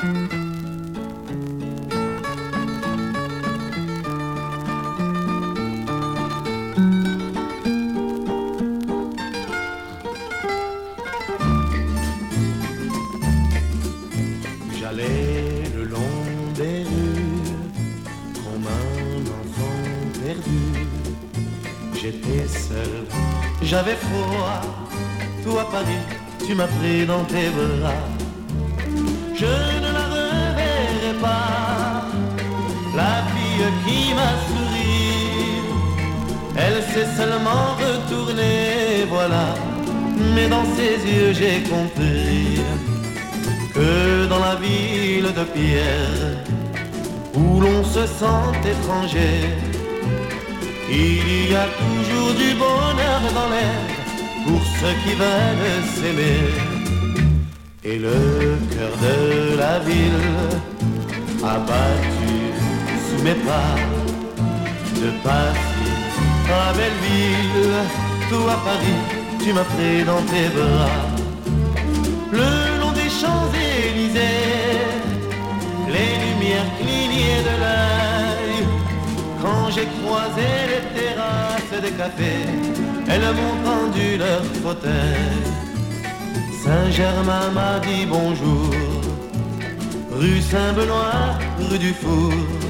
J'allais le long des rues comme un enfant perdu. J'étais seul, j'avais froid. Toi Paris, tu m'as pris dans tes bras. Je ne la reverrai pas, la fille qui m'a souri. Elle s'est seulement retournée, voilà. Mais dans ses yeux j'ai compris que dans la ville de pierre, où l'on se sent étranger, il y a toujours du bonheur dans l'air pour ceux qui veulent s'aimer. Et le cœur de la ville a battu sous mes pas, de Passy à Belleville, tout à Paris, tu m'as pris dans tes bras. Le long des Champs-Élysées, les lumières clignaient de l'œil. Quand j'ai croisé les terrasses des cafés, elles m'ont tendu leur fauteuil. Saint-Germain m'a dit bonjour, rue Saint-Benoît, rue du Four.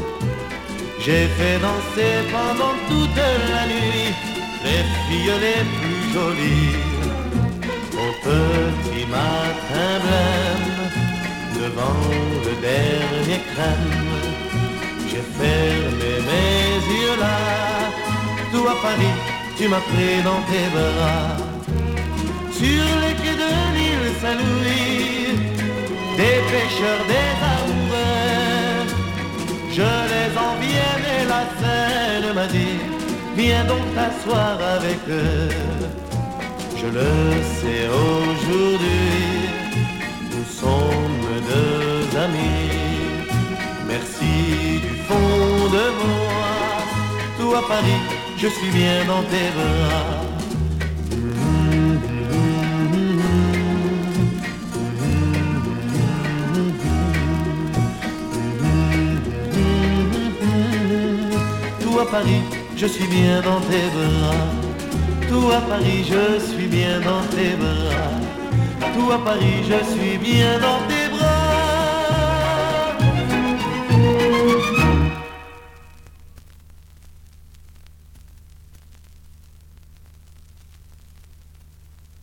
J'ai fait danser pendant toute la nuit les filles les plus jolies. Au petit matin blême, devant le dernier crème, j'ai fermé mes yeux là. Tout à Paris, tu m'as pris dans tes bras. Sur les quais de l'île Saint-Louis, des pêcheurs, des amoureux, je les enviais, mais la Seine m'a dit, viens donc t'asseoir avec eux. Je le sais aujourd'hui, nous sommes deux amis. Merci du fond de moi, tout à Paris, je suis bien dans tes bras. Tout à Paris, je suis bien dans tes bras. Tout à Paris, je suis bien dans tes bras. Tout à Paris, je suis bien dans tes bras.